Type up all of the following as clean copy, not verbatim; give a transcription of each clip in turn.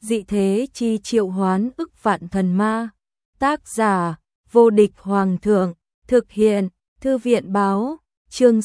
dị thế chi triệu hoán ức vạn thần ma. Tác giả, vô địch hoàng thượng, thực hiện, thư viện báo, chương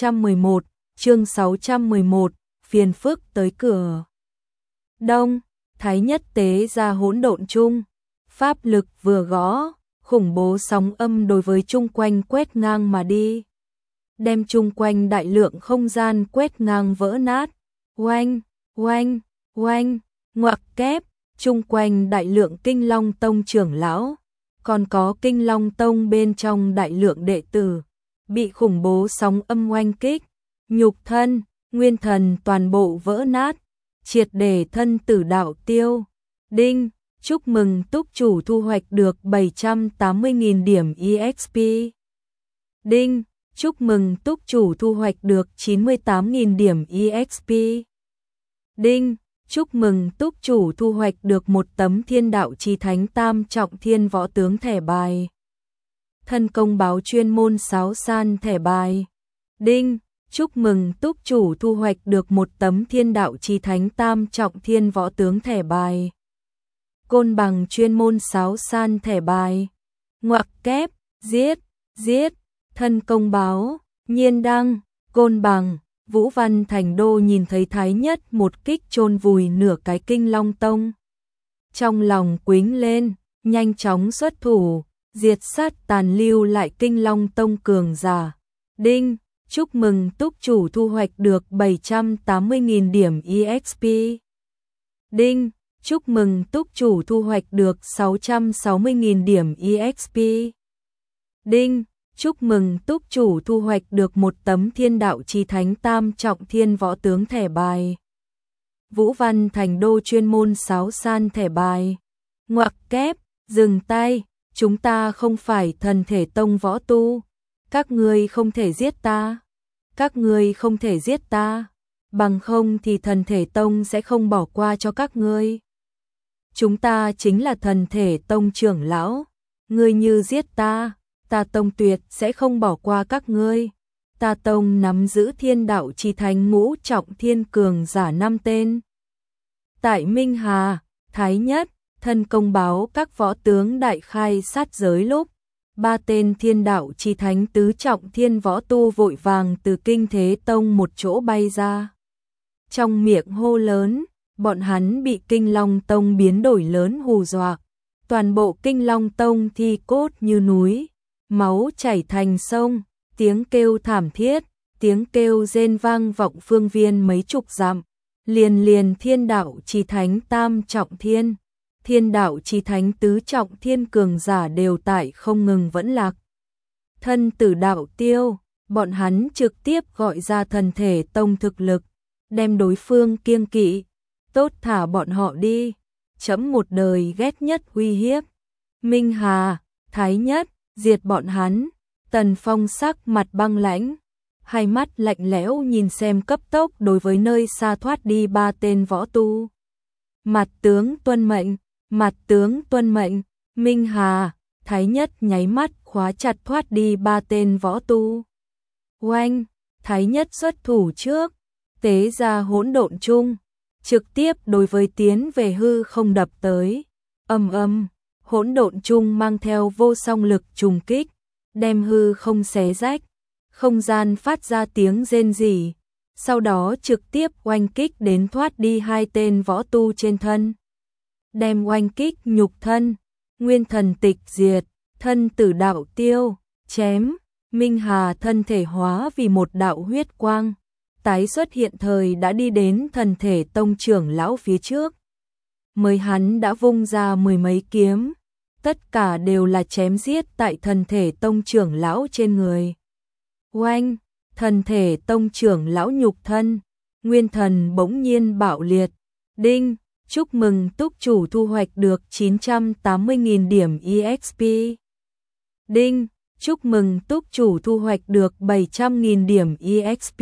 611, phiền phức tới cửa. Đông, Thái Nhất tế ra hỗn độn chung, pháp lực vừa gõ, khủng bố sóng âm đối với chung quanh quét ngang mà đi. Đem chung quanh đại lượng không gian quét ngang vỡ nát. Oanh, oanh, oanh, ngoặc kép, chung quanh đại lượng Kinh Long Tông trưởng lão, còn có Kinh Long Tông bên trong đại lượng đệ tử, bị khủng bố sóng âm oanh kích, nhục thân, nguyên thần toàn bộ vỡ nát, triệt để thân tử đạo tiêu. Đinh, chúc mừng túc chủ thu hoạch được 780.000 điểm EXP. Đinh, chúc mừng túc chủ thu hoạch được 98.000 điểm EXP. Đinh, chúc mừng túc chủ thu hoạch được một tấm Thiên Đạo Chí Thánh Tam Trọng Thiên Võ Tướng thẻ bài. Thân công báo chuyên môn sáo san thẻ bài. Đinh, chúc mừng túc chủ thu hoạch được một tấm Thiên Đạo Chí Thánh Tam Trọng Thiên Võ Tướng thẻ bài. Côn bằng chuyên môn sáo san thẻ bài. Ngoặc kép, giết, giết, thân công báo, nhiên đăng, côn bằng. Vũ Văn Thành Đô nhìn thấy Thái Nhất một kích chôn vùi nửa cái Kinh Long Tông. Trong lòng quính lên, nhanh chóng xuất thủ, diệt sát tàn lưu lại Kinh Long Tông cường giả. Đinh, chúc mừng túc chủ thu hoạch được 780.000 điểm EXP. Đinh, chúc mừng túc chủ thu hoạch được 660.000 điểm EXP. Đinh, chúc mừng túc chủ thu hoạch được một tấm Thiên Đạo Chí Thánh Tam Trọng Thiên Võ Tướng thẻ bài. Vũ Văn Thành Đô chuyên môn sáo san thẻ bài. Ngoặc kép, dừng tay, chúng ta không phải Thần Thể Tông võ tu. Các ngươi không thể giết ta. Các ngươi không thể giết ta. Bằng không thì Thần Thể Tông sẽ không bỏ qua cho các ngươi. Chúng ta chính là Thần Thể Tông trưởng lão. Ngươi như giết ta, ta Tông tuyệt sẽ không bỏ qua các ngươi. Ta Tông nắm giữ Thiên Đạo Chí Thánh ngũ trọng thiên cường giả 5 tên. Tại Minh Hà, Thái Nhất, thân công báo các võ tướng đại khai sát giới lúc, 3 tên Thiên Đạo Chí Thánh tứ trọng thiên võ tu vội vàng từ Kinh Thế Tông một chỗ bay ra. Trong miệng hô lớn, bọn hắn bị Kinh Long Tông biến đổi lớn hù dọa. Toàn bộ Kinh Long Tông thi cốt như núi, máu chảy thành sông, tiếng kêu thảm thiết, tiếng kêu rên vang vọng phương viên mấy chục dặm. Liền Thiên Đạo Chí Thánh Tam Trọng Thiên, Thiên Đạo Chí Thánh tứ trọng thiên cường giả đều tại không ngừng vẫn lạc. Thân tử đạo tiêu, bọn hắn trực tiếp gọi ra Thần Thể Tông thực lực, đem đối phương kiêng kỵ, tốt thả bọn họ đi. Chấm một đời ghét nhất uy hiếp. Minh Hà, Thái Nhất, diệt bọn hắn. Tần Phong sắc mặt băng lãnh, hai mắt lạnh lẽo nhìn xem cấp tốc đối với nơi xa thoát đi 3 tên võ tu. Mặt tướng tuân mệnh, mặt tướng tuân mệnh. Minh Hà, Thái Nhất nháy mắt khóa chặt thoát đi 3 tên võ tu. Oanh, Thái Nhất xuất thủ trước, tế ra hỗn độn chung, trực tiếp đối với tiến về hư không đập tới. Ầm, hỗn độn chung mang theo vô song lực trùng kích, đem hư không xé rách, không gian phát ra tiếng rên rỉ, sau đó trực tiếp oanh kích đến thoát đi 2 tên võ tu trên thân. Đem oanh kích nhục thân, nguyên thần tịch diệt, thân tử đạo tiêu, chém. Minh Hà thân thể hóa vì một đạo huyết quang, tái xuất hiện thời đã đi đến Thần Thể Tông trưởng lão phía trước. Mới hắn đã vung ra 10 mấy kiếm, tất cả đều là chém giết tại Thần Thể Tông trưởng lão trên người. Oanh, Thần Thể Tông trưởng lão nhục thân, nguyên thần bỗng nhiên bạo liệt. Đinh, chúc mừng túc chủ thu hoạch được 980.000 điểm EXP. Đinh, chúc mừng túc chủ thu hoạch được 700.000 điểm EXP.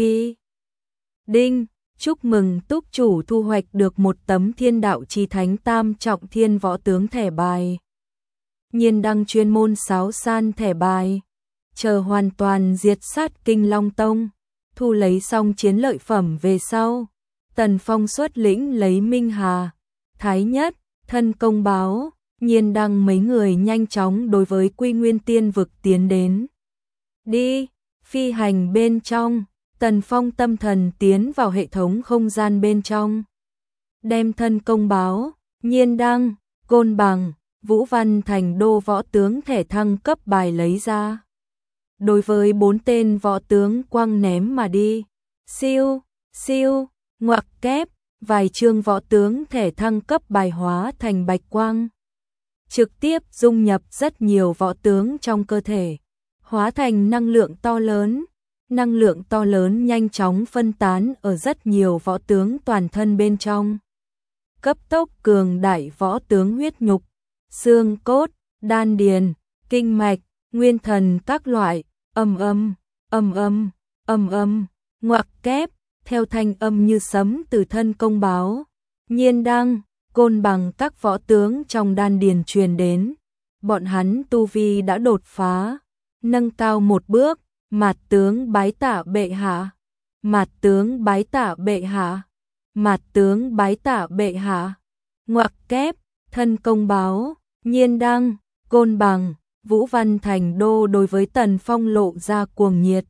Đinh, chúc mừng túc chủ thu hoạch được một tấm Thiên Đạo Chí Thánh Tam Trọng Thiên Võ Tướng thẻ bài. Nhiên đăng chuyên môn sáo san thẻ bài. Chờ hoàn toàn diệt sát Kinh Long Tông, thu lấy xong chiến lợi phẩm về sau, Tần Phong xuất lĩnh lấy Minh Hà, Thái Nhất, Thân Công Báo, Nhiên Đăng mấy người nhanh chóng đối với Quy Nguyên Tiên vực tiến đến. Đi, phi hành bên trong, Tần Phong tâm thần tiến vào hệ thống không gian bên trong. Đem Thân Công Báo, Nhiên Đăng, Côn Bằng, Vũ Văn Thành Đô võ tướng thẻ thăng cấp bài lấy ra. Đối với 4 tên võ tướng quăng ném mà đi. Siêu, siêu, ngoặc kép, vài chương võ tướng thẻ thăng cấp bài hóa thành bạch quang. Trực tiếp dung nhập rất nhiều võ tướng trong cơ thể, hóa thành năng lượng to lớn. Năng lượng to lớn nhanh chóng phân tán ở rất nhiều võ tướng toàn thân bên trong. Cấp tốc cường đại võ tướng huyết nhục, xương cốt, đan điền, kinh mạch, nguyên thần các loại, ngoặc kép, theo thanh âm như sấm từ Thân Công Báo, Nhiên Đăng, Côn Bằng các võ tướng trong đan điền truyền đến. Bọn hắn tu vi đã đột phá, nâng cao một bước. Mạt tướng bái tạ bệ hạ, mạt tướng bái tạ bệ hạ, mạt tướng bái tạ bệ hạ. Ngoặc kép, Thân Công Báo, Nhiên Đăng, Côn Bằng, Vũ Văn Thành Đô đối với Tần Phong lộ ra cuồng nhiệt.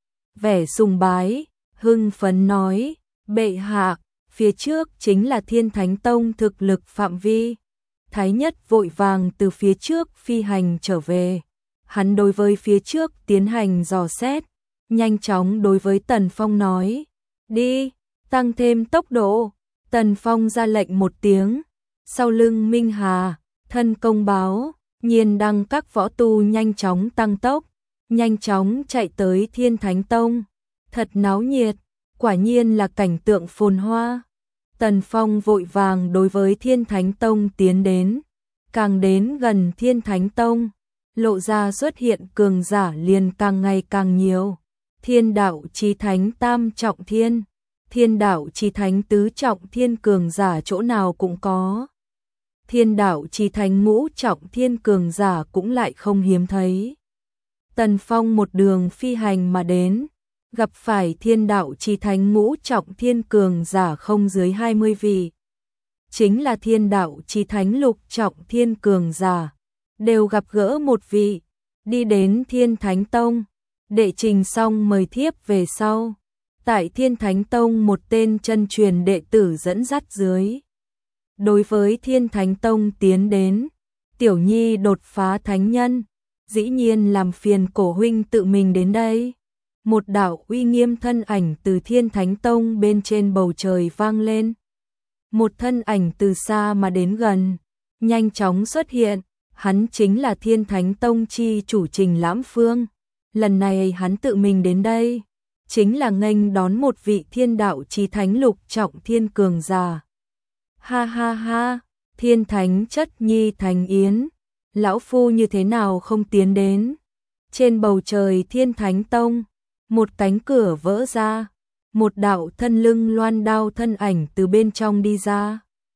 Vẻ sùng bái, hưng phấn nói, bệ hạ, phía trước chính là Thiên Thánh Tông thực lực phạm vi. Thái Nhất vội vàng từ phía trước phi hành trở về. Hắn đối với phía trước tiến hành dò xét, nhanh chóng đối với Tần Phong nói, đi, tăng thêm tốc độ. Tần Phong ra lệnh một tiếng, sau lưng Minh Hà, Thân Công Báo, Nhiên Đăng các võ tu nhanh chóng tăng tốc, nhanh chóng chạy tới Thiên Thánh Tông. Thật náo nhiệt, quả nhiên là cảnh tượng phồn hoa. Tần Phong vội vàng đối với Thiên Thánh Tông tiến đến, càng đến gần Thiên Thánh Tông, lộ ra xuất hiện cường giả liền càng ngày càng nhiều. Thiên đạo chí thánh tam trọng thiên, thiên đạo chí thánh tứ trọng thiên cường giả chỗ nào cũng có. Thiên đạo chí thánh ngũ trọng thiên cường giả cũng lại không hiếm thấy. Tần Phong một đường phi hành mà đến, gặp phải thiên đạo chí thánh ngũ trọng thiên cường giả không dưới 20 vị. Chính là thiên đạo chí thánh lục trọng thiên cường giả. Đều gặp gỡ một vị, đi đến Thiên Thánh Tông, đệ trình xong mời thiếp về sau. Tại Thiên Thánh Tông một tên chân truyền đệ tử dẫn dắt dưới. Đối với Thiên Thánh Tông tiến đến, Tiểu Nhi đột phá thánh nhân, dĩ nhiên làm phiền cổ huynh tự mình đến đây. Một đạo uy nghiêm thân ảnh từ Thiên Thánh Tông bên trên bầu trời vang lên. Một thân ảnh từ xa mà đến gần, nhanh chóng xuất hiện. Hắn chính là Thiên Thánh Tông chi chủ Trình Lãm Phương. Lần này hắn tự mình đến đây, chính là nghênh đón một vị thiên đạo chí thánh lục trọng thiên cường giả. Ha ha ha, Thiên Thánh chất nhi thành yến, lão phu như thế nào không tiến đến. Trên bầu trời Thiên Thánh Tông, một cánh cửa vỡ ra, một đạo thân lưng loan đao thân ảnh từ bên trong đi ra.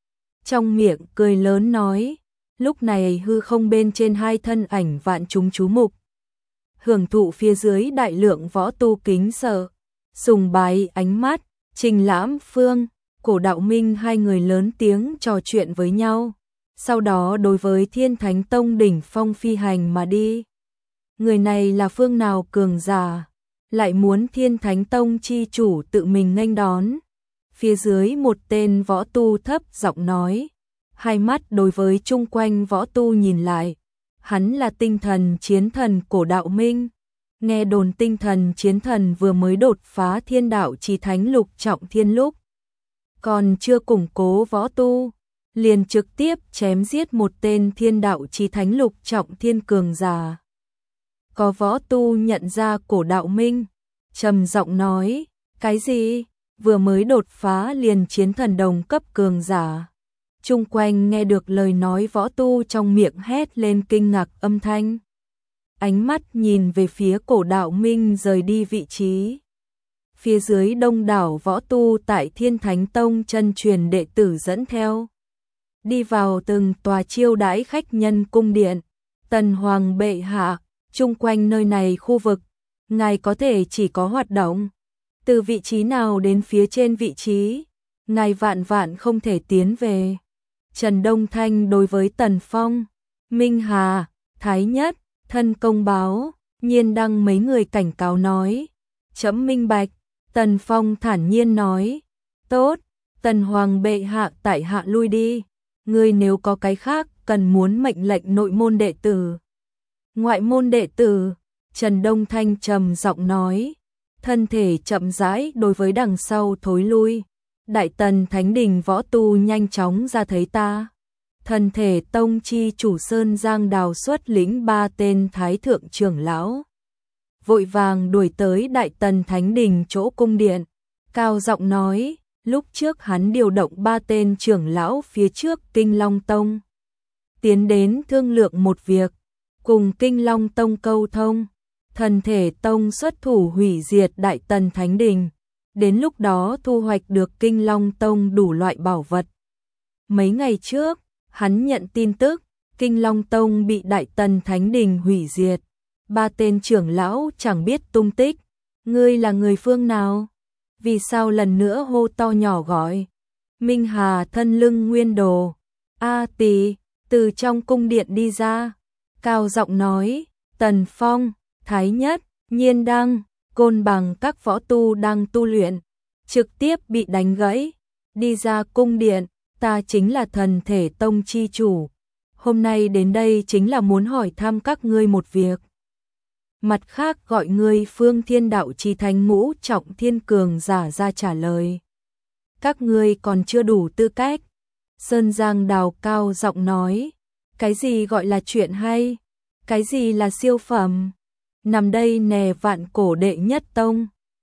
Trong miệng cười lớn nói. Lúc này hư không bên trên hai thân ảnh vạn chúng chú mục. Hưởng thụ phía dưới đại lượng võ tu kính sợ, sùng bái ánh mắt, Trình Lãm Phương, Cổ Đạo Minh hai người lớn tiếng trò chuyện với nhau. Sau đó đối với Thiên Thánh Tông đỉnh phong phi hành mà đi. Người này là phương nào cường giả, lại muốn Thiên Thánh Tông chi chủ tự mình nghênh đón. Phía dưới một tên võ tu thấp giọng nói. Hai mắt đối với chung quanh võ tu nhìn lại, hắn là tinh thần chiến thần Cổ Đạo Minh. Nghe đồn tinh thần chiến thần vừa mới đột phá thiên đạo chí thánh lục trọng thiên lúc, còn chưa củng cố võ tu, liền trực tiếp chém giết một tên thiên đạo chí thánh lục trọng thiên cường giả. Có võ tu nhận ra Cổ Đạo Minh, trầm giọng nói, cái gì? Vừa mới đột phá liền chiến thần đồng cấp cường giả. Chung quanh nghe được lời nói võ tu trong miệng hét lên kinh ngạc âm thanh. Ánh mắt nhìn về phía Cổ Đạo Minh rời đi vị trí. Phía dưới đông đảo võ tu tại Thiên Thánh Tông chân truyền đệ tử dẫn theo. Đi vào từng tòa chiêu đãi khách nhân cung điện. Tần Hoàng bệ hạ, chung quanh nơi này khu vực, ngài có thể chỉ có hoạt động. Từ vị trí nào đến phía trên vị trí, ngài vạn vạn không thể tiến về. Trần Đông Thanh đối với Tần Phong, Minh Hà, Thái Nhất, thân công báo, Nhiên Đăng mấy người cảnh cáo nói. Trẫm minh bạch. Tần Phong thản nhiên nói. Tốt, Tần Hoàng bệ hạ tại hạ lui đi. Ngươi nếu có cái khác cần muốn mệnh lệnh nội môn đệ tử, ngoại môn đệ tử, Trần Đông Thanh trầm giọng nói. Thân thể chậm rãi đối với đằng sau thối lui. Đại Tần Thánh Đình võ tu nhanh chóng ra thấy ta. Thân thể tông chi chủ Sơn Giang Đào xuất lĩnh 3 tên thái thượng trưởng lão, vội vàng đuổi tới Đại Tần Thánh Đình chỗ cung điện, cao giọng nói. Lúc trước hắn điều động 3 tên trưởng lão phía trước Kinh Long Tông, tiến đến thương lượng một việc, cùng Kinh Long Tông câu thông. Thần thể tông xuất thủ hủy diệt Đại Tần Thánh Đình, đến lúc đó thu hoạch được Kinh Long Tông đủ loại bảo vật. Mấy ngày trước, hắn nhận tin tức, Kinh Long Tông bị Đại Tần Thánh Đình hủy diệt, 3 tên trưởng lão chẳng biết tung tích. Ngươi là người phương nào? Vì sao lần nữa hô to nhỏ gọi? Minh Hà thân lưng nguyên đồ, A Tỳ, từ trong cung điện đi ra, cao giọng nói. Tần Phong, Thái Nhất, Nhiên Đăng, Côn Bằng các võ tu đang tu luyện, trực tiếp bị đánh gãy. Đi ra cung điện, ta chính là thần thể tông chi chủ. Hôm nay đến đây chính là muốn hỏi thăm các ngươi một việc. Mặt khác gọi ngươi Phương Thiên Đạo Chi Thánh Ngũ Trọng Thiên Cường giả ra trả lời. Các ngươi còn chưa đủ tư cách. Sơn Giang Đào cao giọng nói. Cái gì gọi là chuyện hay? Cái gì là siêu phẩm? Nằm đây nè vạn cổ đệ nhất tông.